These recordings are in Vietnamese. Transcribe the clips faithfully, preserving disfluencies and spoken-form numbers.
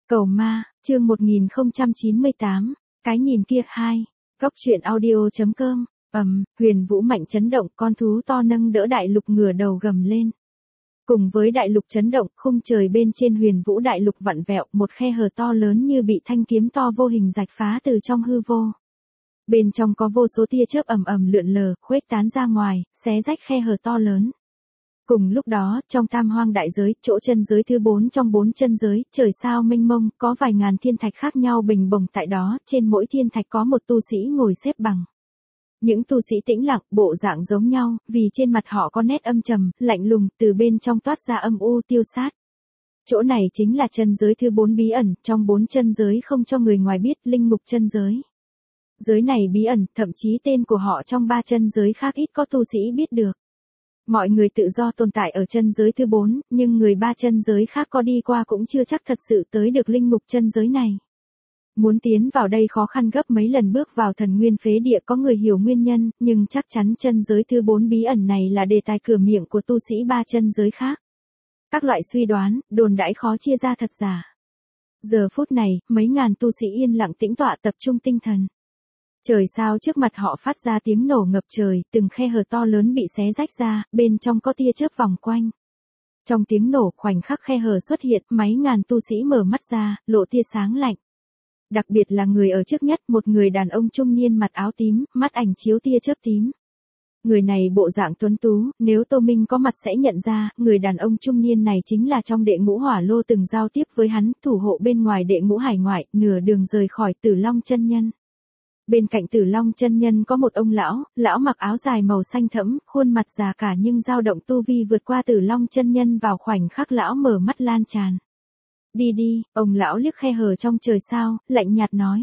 Cầu ma, chương một nghìn không trăm chín mươi tám, cái nhìn kia hai, góc truyện audio.com, ầm, huyền vũ mạnh chấn động, con thú to nâng đỡ đại lục ngửa đầu gầm lên. Cùng với đại lục chấn động, khung trời bên trên huyền vũ đại lục vặn vẹo, một khe hở to lớn như bị thanh kiếm to vô hình rạch phá từ trong hư vô. Bên trong có vô số tia chớp ầm ầm lượn lờ, khuếch tán ra ngoài, xé rách khe hở to lớn. Cùng lúc đó, trong tam hoang đại giới, chỗ chân giới thứ bốn trong bốn chân giới, trời sao mênh mông, có vài ngàn thiên thạch khác nhau bình bồng tại đó, trên mỗi thiên thạch có một tu sĩ ngồi xếp bằng. Những tu sĩ tĩnh lặng, bộ dạng giống nhau, vì trên mặt họ có nét âm trầm, lạnh lùng, từ bên trong toát ra âm u tiêu sát. Chỗ này chính là chân giới thứ bốn bí ẩn, trong bốn chân giới không cho người ngoài biết, linh ngục chân giới. Giới này bí ẩn, thậm chí tên của họ trong ba chân giới khác ít có tu sĩ biết được. Mọi người tự do tồn tại ở chân giới thứ bốn, nhưng người ba chân giới khác có đi qua cũng chưa chắc thật sự tới được linh ngục chân giới này. Muốn tiến vào đây khó khăn gấp mấy lần bước vào thần nguyên phế địa, có người hiểu nguyên nhân, nhưng chắc chắn chân giới thứ bốn bí ẩn này là đề tài cửa miệng của tu sĩ ba chân giới khác. Các loại suy đoán, đồn đãi khó chia ra thật giả. Giờ phút này, mấy ngàn tu sĩ yên lặng tĩnh tọa tập trung tinh thần. Trời sao trước mặt họ phát ra tiếng nổ ngập trời, từng khe hở to lớn bị xé rách ra, bên trong có tia chớp vòng quanh. Trong tiếng nổ, khoảnh khắc khe hở xuất hiện, mấy ngàn tu sĩ mở mắt ra, lộ tia sáng lạnh. Đặc biệt là người ở trước nhất, một người đàn ông trung niên mặt áo tím, mắt ảnh chiếu tia chớp tím. Người này bộ dạng tuấn tú, nếu Tô Minh có mặt sẽ nhận ra, người đàn ông trung niên này chính là trong đệ ngũ hỏa lô từng giao tiếp với hắn, thủ hộ bên ngoài đệ ngũ hải ngoại, nửa đường rời khỏi Tử Long chân nhân. Bên cạnh Tử Long chân nhân có một ông lão, lão mặc áo dài màu xanh thẫm, khuôn mặt già cả nhưng dao động tu vi vượt qua Tử Long chân nhân vào khoảnh khắc lão mở mắt lan tràn. Đi đi, ông lão liếc khe hở trong trời sao, lạnh nhạt nói.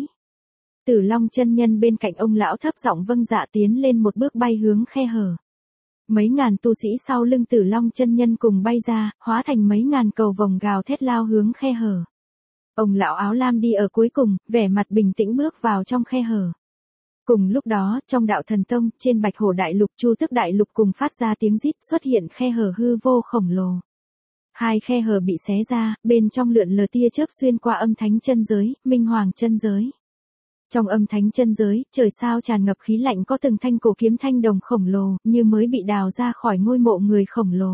Tử Long chân nhân bên cạnh ông lão thấp giọng vâng dạ tiến lên một bước bay hướng khe hở. Mấy ngàn tu sĩ sau lưng Tử Long chân nhân cùng bay ra, hóa thành mấy ngàn cầu vồng gào thét lao hướng khe hở. Ông lão áo lam đi ở cuối cùng, vẻ mặt bình tĩnh bước vào trong khe hở. Cùng lúc đó, trong đạo thần tông, trên Bạch Hổ đại lục, Chu Tức đại lục cùng phát ra tiếng rít, xuất hiện khe hở hư vô khổng lồ. Hai khe hở bị xé ra, bên trong lượn lờ tia chớp xuyên qua âm thánh chân giới, minh hoàng chân giới. Trong âm thánh chân giới, trời sao tràn ngập khí lạnh, có từng thanh cổ kiếm thanh đồng khổng lồ, như mới bị đào ra khỏi ngôi mộ người khổng lồ.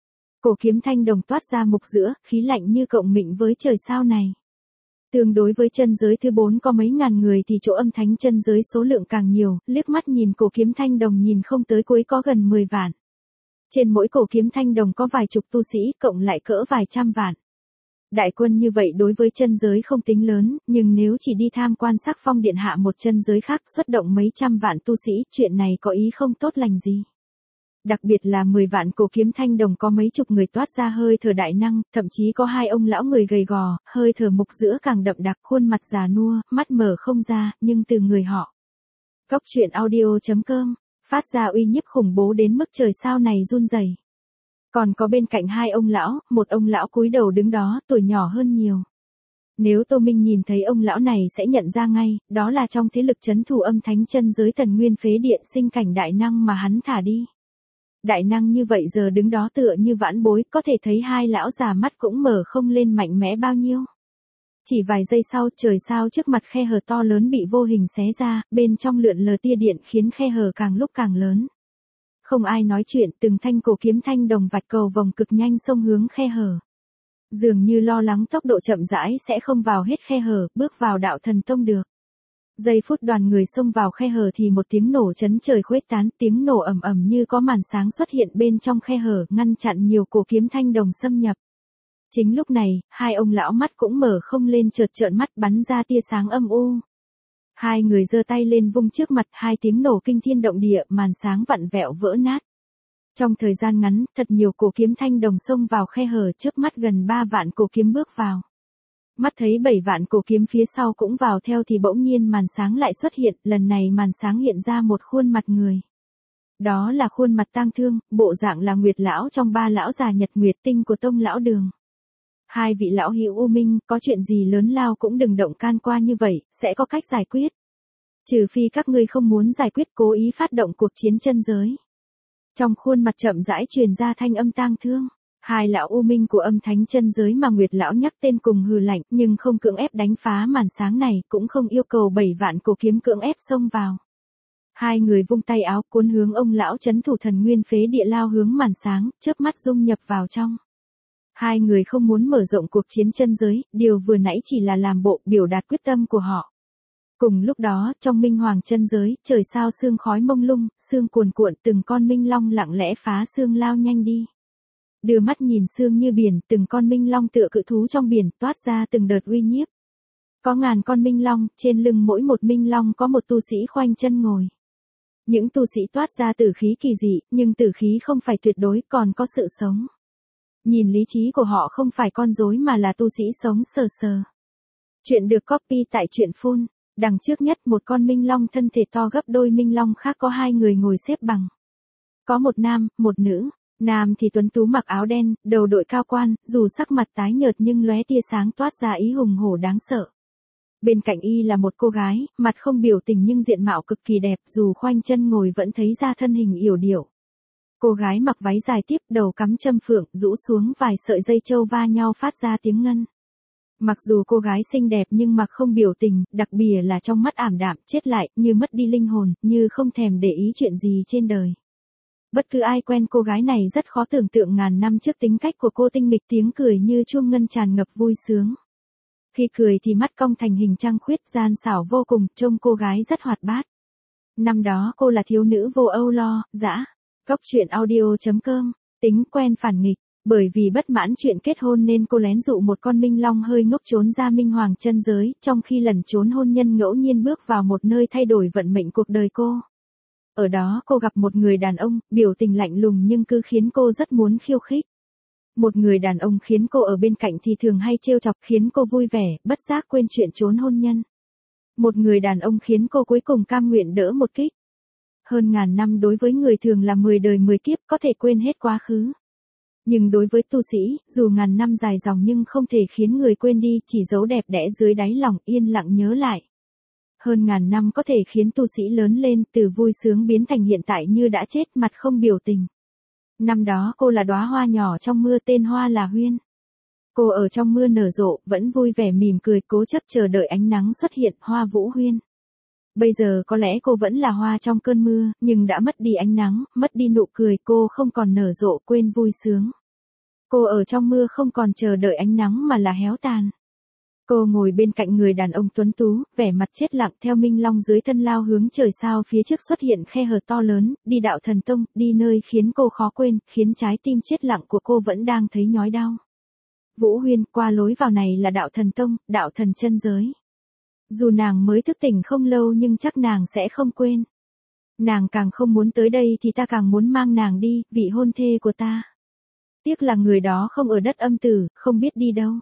Cổ kiếm thanh đồng toát ra mục giữa, khí lạnh như cộng mịn với trời sao này. Tương đối với chân giới thứ bốn có mấy ngàn người thì chỗ âm thánh chân giới số lượng càng nhiều, liếc mắt nhìn cổ kiếm thanh đồng nhìn không tới cuối có gần mười vạn. Trên mỗi cổ kiếm thanh đồng có vài chục tu sĩ, cộng lại cỡ vài trăm vạn. Đại quân như vậy đối với chân giới không tính lớn, nhưng nếu chỉ đi tham quan Sắc Phong điện hạ một chân giới khác xuất động mấy trăm vạn tu sĩ, chuyện này có ý không tốt lành gì. Đặc biệt là mười vạn cổ kiếm thanh đồng có mấy chục người toát ra hơi thở đại năng, thậm chí có hai ông lão người gầy gò, hơi thở mục giữa càng đậm đặc, khuôn mặt già nua, mắt mở không ra, nhưng từ người họ. Góc truyện audio.com, phát ra uy nhiếp khủng bố đến mức trời sao này run rẩy. Còn có bên cạnh hai ông lão, một ông lão cúi đầu đứng đó, tuổi nhỏ hơn nhiều. Nếu Tô Minh nhìn thấy ông lão này sẽ nhận ra ngay, đó là trong thế lực trấn thủ âm thánh chân giới thần nguyên phế điện sinh cảnh đại năng mà hắn thả đi. Đại năng như vậy giờ đứng đó tựa như vãn bối, có thể thấy hai lão già mắt cũng mở không lên mạnh mẽ bao nhiêu. Chỉ vài giây sau, trời sao trước mặt khe hở to lớn bị vô hình xé ra, bên trong lượn lờ tia điện khiến khe hở càng lúc càng lớn. Không ai nói chuyện, từng thanh cổ kiếm thanh đồng vạch cầu vòng cực nhanh xông hướng khe hở. Dường như lo lắng tốc độ chậm rãi sẽ không vào hết khe hở, bước vào đạo thần tông được. Giây phút đoàn người xông vào khe hở thì một tiếng nổ chấn trời khuếch tán, tiếng nổ ầm ầm như có màn sáng xuất hiện bên trong khe hở, ngăn chặn nhiều cổ kiếm thanh đồng xâm nhập. Chính lúc này, hai ông lão mắt cũng mở không lên, chợt trợn mắt bắn ra tia sáng âm u. Hai người giơ tay lên vung trước mặt, hai tiếng nổ kinh thiên động địa, màn sáng vặn vẹo vỡ nát. Trong thời gian ngắn, thật nhiều cổ kiếm thanh đồng xông vào khe hở, chớp mắt gần ba vạn cổ kiếm bước vào. Mắt thấy bảy vạn cổ kiếm phía sau cũng vào theo thì bỗng nhiên màn sáng lại xuất hiện, lần này màn sáng hiện ra một khuôn mặt người. Đó là khuôn mặt tang thương, bộ dạng là Nguyệt lão trong ba lão già Nhật Nguyệt Tinh của Tông lão Đường. Hai vị lão hữu U Minh, có chuyện gì lớn lao cũng đừng động can qua như vậy, sẽ có cách giải quyết. Trừ phi các ngươi không muốn giải quyết, cố ý phát động cuộc chiến chân giới. Trong khuôn mặt chậm rãi truyền ra thanh âm tang thương. Hai lão u minh của âm thánh chân giới mà Nguyệt lão nhắc tên cùng hừ lạnh, nhưng không cưỡng ép đánh phá màn sáng này, cũng không yêu cầu bảy vạn cổ kiếm cưỡng ép xông vào. Hai người vung tay áo cuốn hướng ông lão chấn thủ thần nguyên phế địa lao hướng màn sáng, chớp mắt dung nhập vào trong. Hai người không muốn mở rộng cuộc chiến chân giới, điều vừa nãy chỉ là làm bộ biểu đạt quyết tâm của họ. Cùng lúc đó, trong minh hoàng chân giới, trời sao sương khói mông lung, sương cuồn cuộn, từng con minh long lặng lẽ phá sương lao nhanh đi. Đưa mắt nhìn sương như biển, từng con minh long tựa cự thú trong biển, toát ra từng đợt uy nhiếp. Có ngàn con minh long, trên lưng mỗi một minh long có một tu sĩ khoanh chân ngồi. Những tu sĩ toát ra tử khí kỳ dị, nhưng tử khí không phải tuyệt đối, còn có sự sống. Nhìn lý trí của họ không phải con rối mà là tu sĩ sống sờ sờ. Chuyện được copy tại truyện phun. Đằng trước nhất một con minh long thân thể to gấp đôi minh long khác có hai người ngồi xếp bằng. Có một nam, một nữ. Nam thì tuấn tú mặc áo đen, đầu đội cao quan, dù sắc mặt tái nhợt nhưng lóe tia sáng toát ra ý hùng hổ đáng sợ. Bên cạnh y là một cô gái, mặt không biểu tình nhưng diện mạo cực kỳ đẹp, dù khoanh chân ngồi vẫn thấy ra thân hình yểu điệu. Cô gái mặc váy dài tiếp, đầu cắm châm phượng, rũ xuống vài sợi dây châu va nhau phát ra tiếng ngân. Mặc dù cô gái xinh đẹp nhưng mặc không biểu tình, đặc biệt là trong mắt ảm đạm, chết lại, như mất đi linh hồn, như không thèm để ý chuyện gì trên đời. Bất cứ ai quen cô gái này rất khó tưởng tượng ngàn năm trước tính cách của cô tinh nghịch, tiếng cười như chuông ngân tràn ngập vui sướng. Khi cười thì mắt cong thành hình trăng khuyết, gian xảo vô cùng, trông cô gái rất hoạt bát. Năm đó cô là thiếu nữ vô âu lo, dã. Cốc truyện audio chấm com, tính quen phản nghịch. Bởi vì bất mãn chuyện kết hôn nên cô lén dụ một con minh long hơi ngốc trốn ra minh hoàng chân giới, trong khi lẩn trốn hôn nhân ngẫu nhiên bước vào một nơi thay đổi vận mệnh cuộc đời cô. Ở đó cô gặp một người đàn ông, biểu tình lạnh lùng nhưng cứ khiến cô rất muốn khiêu khích. Một người đàn ông khiến cô ở bên cạnh thì thường hay trêu chọc, khiến cô vui vẻ, bất giác quên chuyện trốn hôn nhân. Một người đàn ông khiến cô cuối cùng cam nguyện đỡ một kích. Hơn ngàn năm đối với người thường là mười đời mười kiếp, có thể quên hết quá khứ. Nhưng đối với tu sĩ, dù ngàn năm dài dòng nhưng không thể khiến người quên đi, chỉ dấu đẹp đẽ dưới đáy lòng, yên lặng nhớ lại. Hơn ngàn năm có thể khiến tu sĩ lớn lên, từ vui sướng biến thành hiện tại như đã chết, mặt không biểu tình. Năm đó cô là đóa hoa nhỏ trong mưa, tên hoa là Huyên. Cô ở trong mưa nở rộ, vẫn vui vẻ mỉm cười, cố chấp chờ đợi ánh nắng xuất hiện, hoa Vũ Huyên. Bây giờ có lẽ cô vẫn là hoa trong cơn mưa, nhưng đã mất đi ánh nắng, mất đi nụ cười, cô không còn nở rộ, quên vui sướng. Cô ở trong mưa không còn chờ đợi ánh nắng mà là héo tàn. Cô ngồi bên cạnh người đàn ông tuấn tú, vẻ mặt chết lặng, theo minh long dưới thân lao hướng trời sao, phía trước xuất hiện khe hở to lớn, đi đạo thần tông, đi nơi khiến cô khó quên, khiến trái tim chết lặng của cô vẫn đang thấy nhói đau. Vũ Huyên, qua lối vào này là đạo thần tông, đạo thần chân giới. Dù nàng mới thức tỉnh không lâu nhưng chắc nàng sẽ không quên. Nàng càng không muốn tới đây thì ta càng muốn mang nàng đi, vị hôn thê của ta. Tiếc là người đó không ở đất âm tử, không biết đi đâu.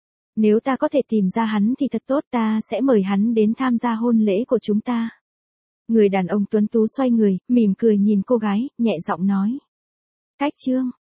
Nếu ta có thể tìm ra hắn thì thật tốt, ta sẽ mời hắn đến tham gia hôn lễ của chúng ta. Người đàn ông tuấn tú xoay người, mỉm cười nhìn cô gái, nhẹ giọng nói. Cách chương.